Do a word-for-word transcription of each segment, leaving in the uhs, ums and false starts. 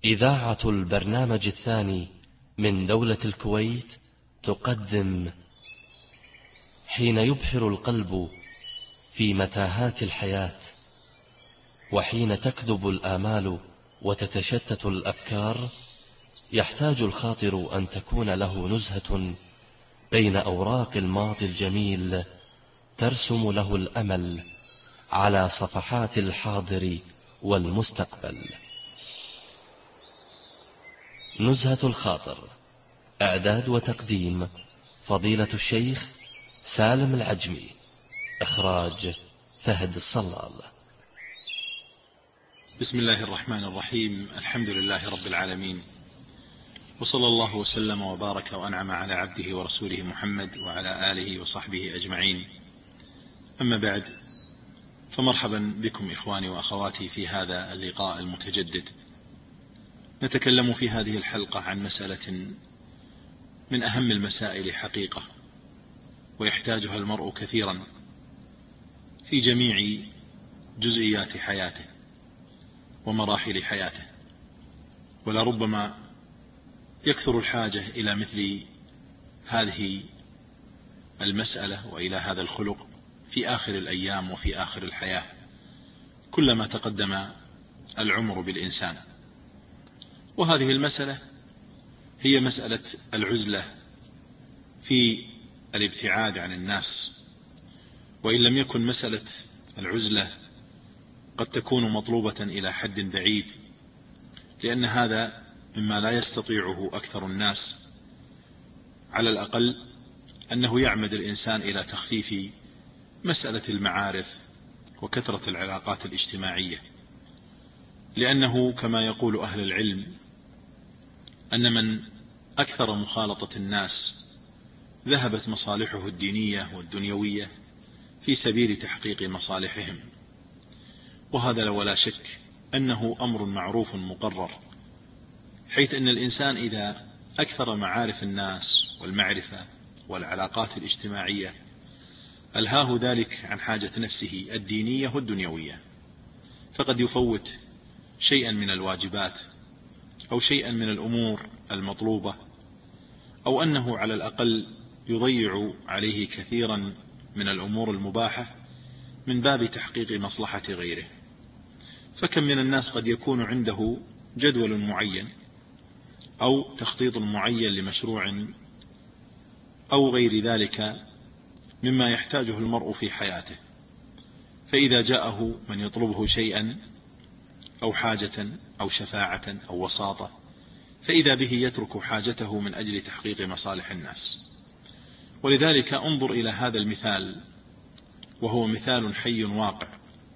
إذاعة البرنامج الثاني من دولة الكويت تقدم حين يبحر القلب في متاهات الحياة، وحين تكذب الآمال وتتشتت الأفكار، يحتاج الخاطر أن تكون له نزهة بين أوراق الماضي الجميل ترسم له الأمل على صفحات الحاضر والمستقبل. نزهة الخاطر، إعداد وتقديم فضيلة الشيخ سالم العجمي، إخراج فهد الصلال. بسم الله الرحمن الرحيم. الحمد لله رب العالمين، وصلى الله وسلم وبارك وأنعم على عبده ورسوله محمد وعلى آله وصحبه أجمعين. أما بعد، فمرحبا بكم إخواني وأخواتي في هذا اللقاء المتجدد. نتكلم في هذه الحلقة عن مسألة من أهم المسائل حقيقة، ويحتاجها المرء كثيرا في جميع جزئيات حياته ومراحل حياته، ولربما يكثر الحاجة إلى مثل هذه المسألة وإلى هذا الخلق في آخر الأيام وفي آخر الحياة كلما تقدم العمر بالإنسان. وهذه المسألة هي مسألة العزلة في الابتعاد عن الناس، وإن لم يكن مسألة العزلة قد تكون مطلوبة إلى حد بعيد، لأن هذا مما لا يستطيعه أكثر الناس. على الأقل أنه يعمد الإنسان إلى تخفيف مسألة المعارف وكثرة العلاقات الاجتماعية، لأنه كما يقول أهل العلم أن من أكثر مخالطة الناس ذهبت مصالحه الدينية والدنيوية في سبيل تحقيق مصالحهم، وهذا ولا شك أنه أمر معروف مقرر، حيث أن الإنسان إذا أكثر معارف الناس والمعرفة والعلاقات الاجتماعية ألهاه ذلك عن حاجة نفسه الدينية والدنيوية، فقد يفوت شيئا من الواجبات أو شيئا من الأمور المطلوبة، أو أنه على الأقل يضيع عليه كثيرا من الأمور المباحة من باب تحقيق مصلحة غيره. فكم من الناس قد يكون عنده جدول معين أو تخطيط معين لمشروع أو غير ذلك مما يحتاجه المرء في حياته، فإذا جاءه من يطلبه شيئا أو حاجة أو شفاعة أو وساطة، فإذا به يترك حاجته من أجل تحقيق مصالح الناس. ولذلك انظر إلى هذا المثال، وهو مثال حي واقع.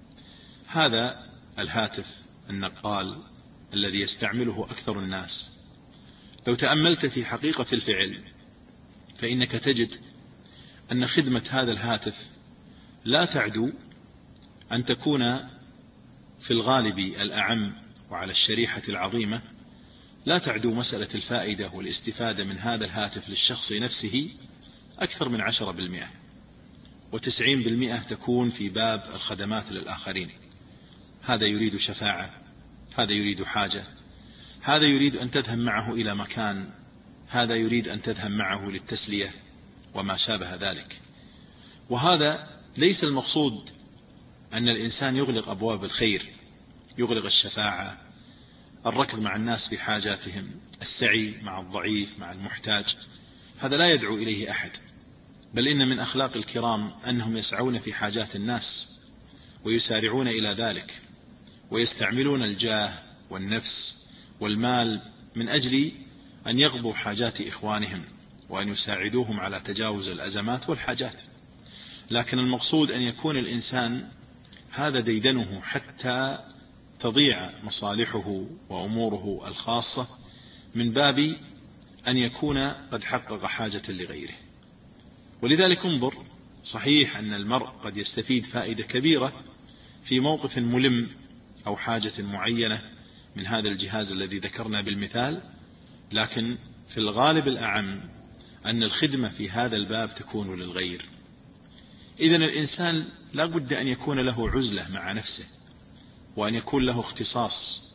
هذا الهاتف النقال الذي يستعمله أكثر الناس، لو تأملت في حقيقة الفعل فإنك تجد أن خدمة هذا الهاتف لا تعدو أن تكون في الغالب الأعم وعلى الشريحة العظيمة، لا تعدو مسألة الفائدة والاستفادة من هذا الهاتف للشخص نفسه أكثر من عشرة بالمئة، وتسعين بالمئة تكون في باب الخدمات للآخرين. هذا يريد شفاعة، هذا يريد حاجة، هذا يريد أن تذهب معه إلى مكان، هذا يريد أن تذهب معه للتسلية وما شابه ذلك. وهذا ليس المقصود أن الإنسان يغلق أبواب الخير، يغلق الشفاعة، الركض مع الناس في حاجاتهم، السعي مع الضعيف مع المحتاج، هذا لا يدعو إليه أحد. بل إن من أخلاق الكرام أنهم يسعون في حاجات الناس ويسارعون إلى ذلك، ويستعملون الجاه والنفس والمال من أجل أن يقضوا حاجات إخوانهم وأن يساعدوهم على تجاوز الأزمات والحاجات. لكن المقصود أن يكون الإنسان هذا ديدنه حتى تضيع مصالحه وأموره الخاصة من باب أن يكون قد حقق حاجة لغيره. ولذلك انظر، صحيح أن المرء قد يستفيد فائدة كبيرة في موقف ملم أو حاجة معينة من هذا الجهاز الذي ذكرنا بالمثال، لكن في الغالب الأعم أن الخدمة في هذا الباب تكون للغير. إذن الإنسان لا بد أن يكون له عزلة مع نفسه، وأن يكون له اختصاص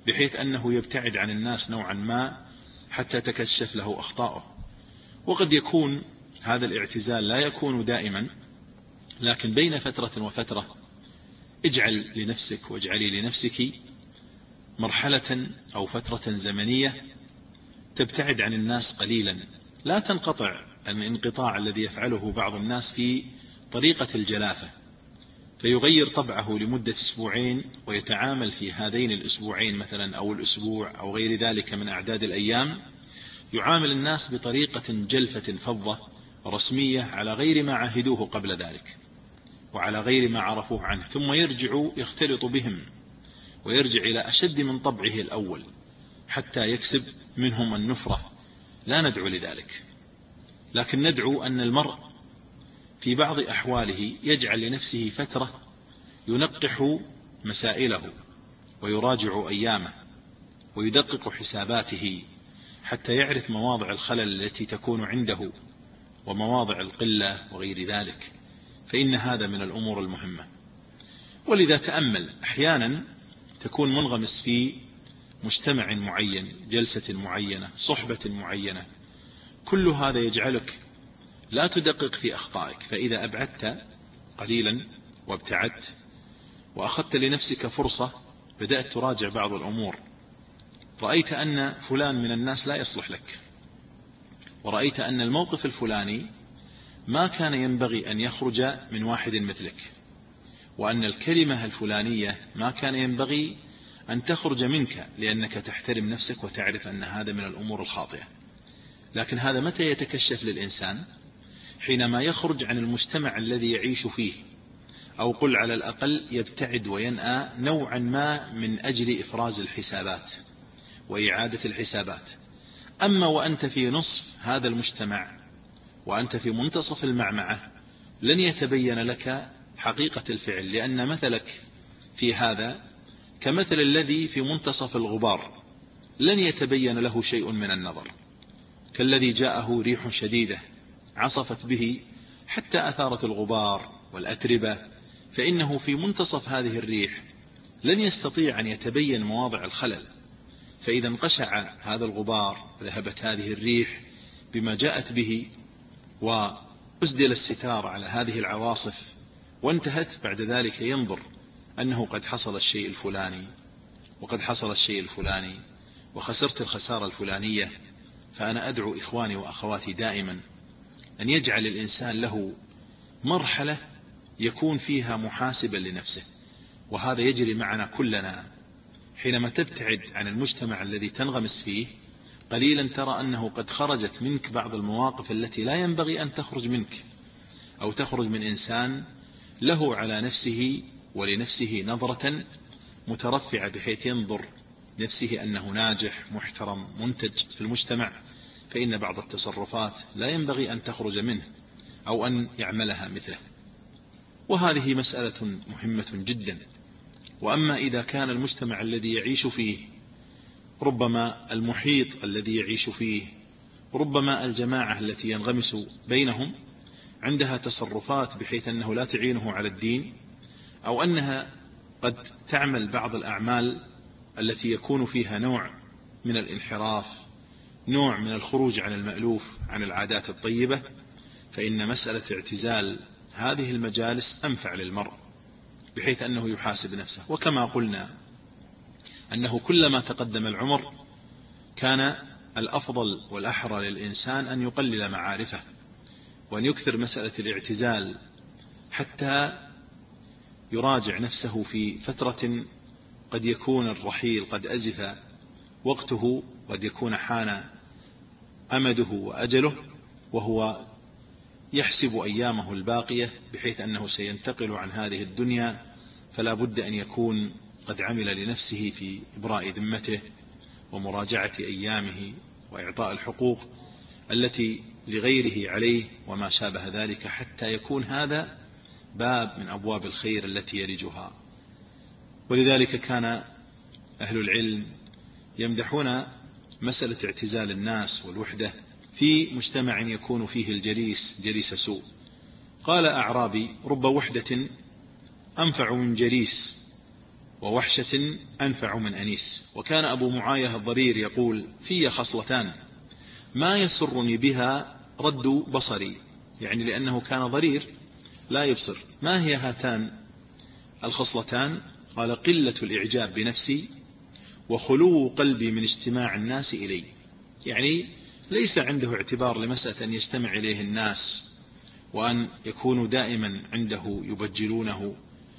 بحيث أنه يبتعد عن الناس نوعا ما حتى تكشف له أخطاؤه. وقد يكون هذا الاعتزال لا يكون دائما، لكن بين فترة وفترة اجعل لنفسك واجعلي لنفسك مرحلة أو فترة زمنية تبتعد عن الناس قليلا، لا تنقطع الانقطاع الذي يفعله بعض الناس في طريقة الجلافة، فيغير طبعه لمدة أسبوعين ويتعامل في هذين الأسبوعين مثلا أو الأسبوع أو غير ذلك من أعداد الأيام، يعامل الناس بطريقة جلفة فضة رسمية على غير ما عهدوه قبل ذلك وعلى غير ما عرفوه عنه، ثم يرجع يختلط بهم ويرجع إلى أشد من طبعه الأول حتى يكسب منهم النفرة. لا ندعو لذلك، لكن ندعو أن المرء في بعض أحواله يجعل لنفسه فترة ينقح مسائله ويراجع أيامه ويدقق حساباته حتى يعرف مواضع الخلل التي تكون عنده ومواضع القلة وغير ذلك، فإن هذا من الأمور المهمة. ولذا تأمل، أحيانا تكون منغمس في مجتمع معين، جلسة معينة، صحبة معينة، كل هذا يجعلك لا تدقق في أخطائك، فإذا أبعدت قليلا وابتعدت وأخذت لنفسك فرصة بدأت تراجع بعض الأمور، رأيت أن فلان من الناس لا يصلح لك، ورأيت أن الموقف الفلاني ما كان ينبغي أن يخرج من واحد مثلك، وأن الكلمة الفلانية ما كان ينبغي أن تخرج منك لأنك تحترم نفسك وتعرف أن هذا من الأمور الخاطئة. لكن هذا متى يتكشف للإنسان؟ حينما يخرج عن المجتمع الذي يعيش فيه، أو قل على الأقل يبتعد وينأى نوعا ما من أجل إفراز الحسابات وإعادة الحسابات. أما وأنت في نصف هذا المجتمع وأنت في منتصف المعمعة لن يتبين لك حقيقة الفعل، لأن مثلك في هذا كمثل الذي في منتصف الغبار، لن يتبين له شيء من النظر، كالذي جاءه ريح شديدة عصفت به حتى أثارت الغبار والأتربة، فإنه في منتصف هذه الريح لن يستطيع أن يتبين مواضع الخلل. فإذا انقشع هذا الغبار وذهبت هذه الريح بما جاءت به وأسدل الستار على هذه العواصف وانتهت، بعد ذلك ينظر أنه قد حصل الشيء الفلاني وقد حصل الشيء الفلاني وخسرت الخسارة الفلانية. فأنا أدعو إخواني وأخواتي دائما أن يجعل الإنسان له مرحلة يكون فيها محاسبا لنفسه، وهذا يجري معنا كلنا. حينما تبتعد عن المجتمع الذي تنغمس فيه قليلا ترى أنه قد خرجت منك بعض المواقف التي لا ينبغي أن تخرج منك، أو تخرج من إنسان له على نفسه ولنفسه نظرة مترفعة بحيث ينظر نفسه أنه ناجح محترم منتج في المجتمع، فإن بعض التصرفات لا ينبغي أن تخرج منه أو أن يعملها مثله. وهذه مسألة مهمة جدا. وأما إذا كان المجتمع الذي يعيش فيه، ربما المحيط الذي يعيش فيه، ربما الجماعة التي ينغمس بينهم عندها تصرفات بحيث أنه لا تعينه على الدين، أو أنها قد تعمل بعض الأعمال التي يكون فيها نوع من الانحراف، نوع من الخروج عن المألوف عن العادات الطيبة، فإن مسألة اعتزال هذه المجالس أنفع للمرء بحيث أنه يحاسب نفسه. وكما قلنا أنه كلما تقدم العمر كان الأفضل والأحرى للإنسان أن يقلل معارفه وأن يكثر مسألة الاعتزال حتى يراجع نفسه في فترة قد يكون الرحيل قد أزف وقته، قد يكون حان أمده وأجله، وهو يحسب أيامه الباقية بحيث أنه سينتقل عن هذه الدنيا، فلا بد أن يكون قد عمل لنفسه في إبراء ذمته ومراجعة أيامه وإعطاء الحقوق التي لغيره عليه وما شابه ذلك، حتى يكون هذا باب من أبواب الخير التي يرجها. ولذلك كان أهل العلم يمدحون مسألة اعتزال الناس والوحدة في مجتمع يكون فيه الجليس جليس سوء. قال أعرابي: رب وحدة أنفع من جليس ووحشة أنفع من أنيس. وكان أبو معاية الضرير يقول: في خصلتان ما يسرني بها رد بصري، يعني لأنه كان ضرير لا يبصر. ما هي هاتان الخصلتان؟ قال: قلة الإعجاب بنفسي، وخلو قلبي من اجتماع الناس إلي. يعني ليس عنده اعتبار لمسألة أن يستمع إليه الناس وأن يكونوا دائما عنده يبجلونه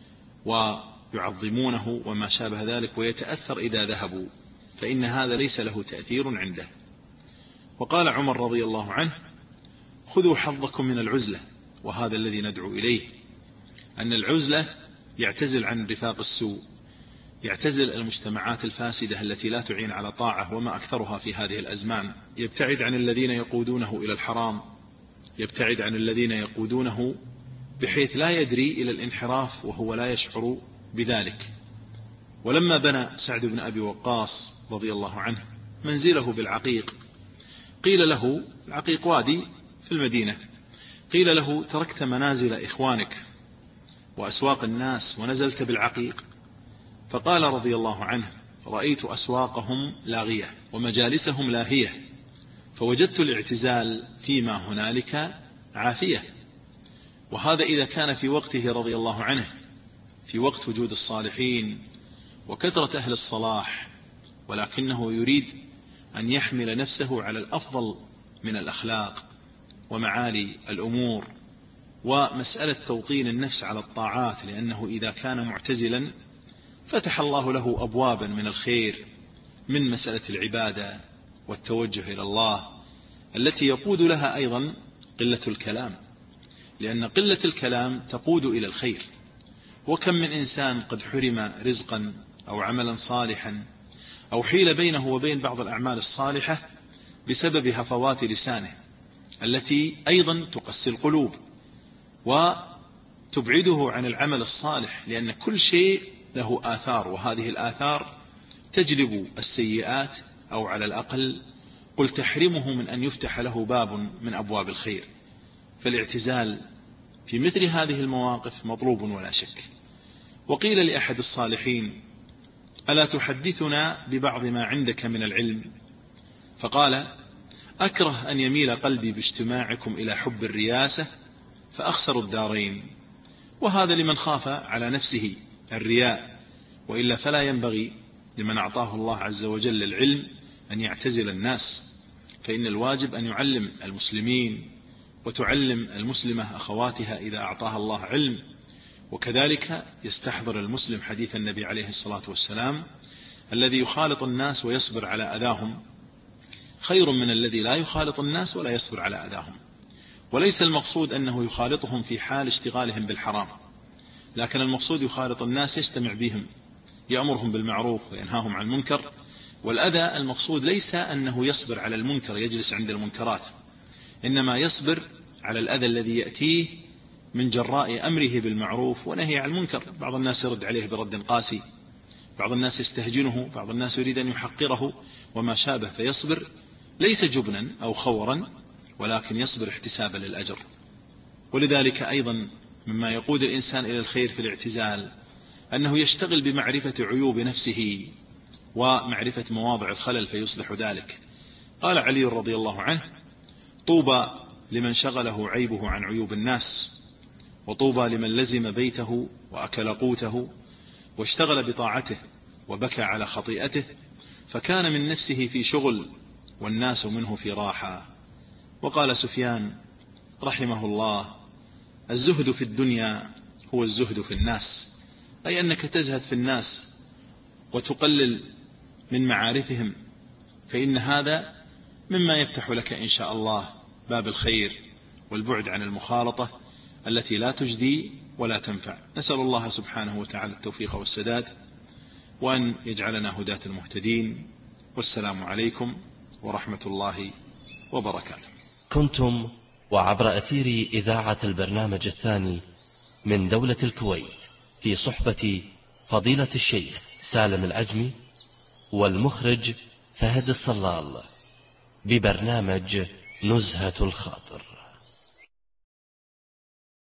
ويعظمونه وما شابه ذلك، ويتأثر إذا ذهبوا، فإن هذا ليس له تأثير عنده. وقال عمر رضي الله عنه: خذوا حظكم من العزلة. وهذا الذي ندعو إليه، أن العزلة يعتزل عن رفاق السوء، يعتزل المجتمعات الفاسدة التي لا تعين على طاعة وما أكثرها في هذه الأزمان، يبتعد عن الذين يقودونه إلى الحرام، يبتعد عن الذين يقودونه بحيث لا يدري إلى الانحراف وهو لا يشعر بذلك. ولما بنى سعد بن أبي وقاص رضي الله عنه منزله بالعقيق، قيل له، العقيق وادي في المدينة، قيل له: تركت منازل إخوانك وأسواق الناس ونزلت بالعقيق؟ فقال رضي الله عنه: رأيت أسواقهم لاغية ومجالسهم لاهية، فوجدت الاعتزال فيما هنالك عافية. وهذا إذا كان في وقته رضي الله عنه، في وقت وجود الصالحين وكثرة أهل الصلاح، ولكنه يريد أن يحمل نفسه على الأفضل من الأخلاق ومعالي الأمور ومسألة توطين النفس على الطاعات، لأنه إذا كان معتزلا فتح الله له أبوابا من الخير، من مسألة العبادة والتوجه إلى الله، التي يقود لها أيضا قلة الكلام، لأن قلة الكلام تقود إلى الخير. وكم من إنسان قد حرم رزقا أو عملا صالحا أو حيل بينه وبين بعض الأعمال الصالحة بسبب هفوات لسانه، التي أيضا تقسي القلوب وتبعده عن العمل الصالح، لأن كل شيء له آثار، وهذه الآثار تجلب السيئات، أو على الأقل قل تحرمه من أن يفتح له باب من أبواب الخير. فالاعتزال في مثل هذه المواقف مطلوب ولا شك. وقيل لأحد الصالحين: ألا تحدثنا ببعض ما عندك من العلم؟ فقال: أكره أن يميل قلبي باجتماعكم إلى حب الرياسة فأخسر الدارين. وهذا لمن خاف على نفسه الرياء، وإلا فلا ينبغي لمن أعطاه الله عز وجل العلم أن يعتزل الناس، فإن الواجب أن يعلم المسلمين وتعلم المسلمة أخواتها إذا أعطاها الله علم. وكذلك يستحضر المسلم حديث النبي عليه الصلاة والسلام: الذي يخالط الناس ويصبر على أذاهم خير من الذي لا يخالط الناس ولا يصبر على أذاهم. وليس المقصود أنه يخالطهم في حال اشتغالهم بالحرام، لكن المقصود يخالط الناس يجتمع بهم، يأمرهم بالمعروف وينهاهم عن المنكر. والأذى المقصود ليس أنه يصبر على المنكر يجلس عند المنكرات، إنما يصبر على الأذى الذي يأتيه من جراء أمره بالمعروف ونهي عن المنكر. بعض الناس يرد عليه برد قاسي، بعض الناس يستهجنه، بعض الناس يريد أن يحقره وما شابه، فيصبر ليس جبنا أو خورا، ولكن يصبر احتسابا للأجر. ولذلك أيضا مما يقود الإنسان إلى الخير في الاعتزال أنه يشتغل بمعرفة عيوب نفسه ومعرفة مواضع الخلل فيصلح ذلك. قال علي رضي الله عنه: طوبى لمن شغله عيبه عن عيوب الناس، وطوبى لمن لزم بيته وأكل قوته واشتغل بطاعته وبكى على خطيئته، فكان من نفسه في شغل والناس منه في راحة. وقال سفيان رحمه الله: الزهد في الدنيا هو الزهد في الناس، أي أنك تزهد في الناس وتقلل من معارفهم، فإن هذا مما يفتح لك إن شاء الله باب الخير والبعد عن المخالطة التي لا تجدي ولا تنفع. نسأل الله سبحانه وتعالى التوفيق والسداد، وأن يجعلنا هداة المهتدين. والسلام عليكم ورحمة الله وبركاته. كنتم وعبر أثير إذاعة البرنامج الثاني من دولة الكويت في صحبة فضيلة الشيخ سالم العجمي والمخرج فهد الصلال ببرنامج نزهة الخاطر.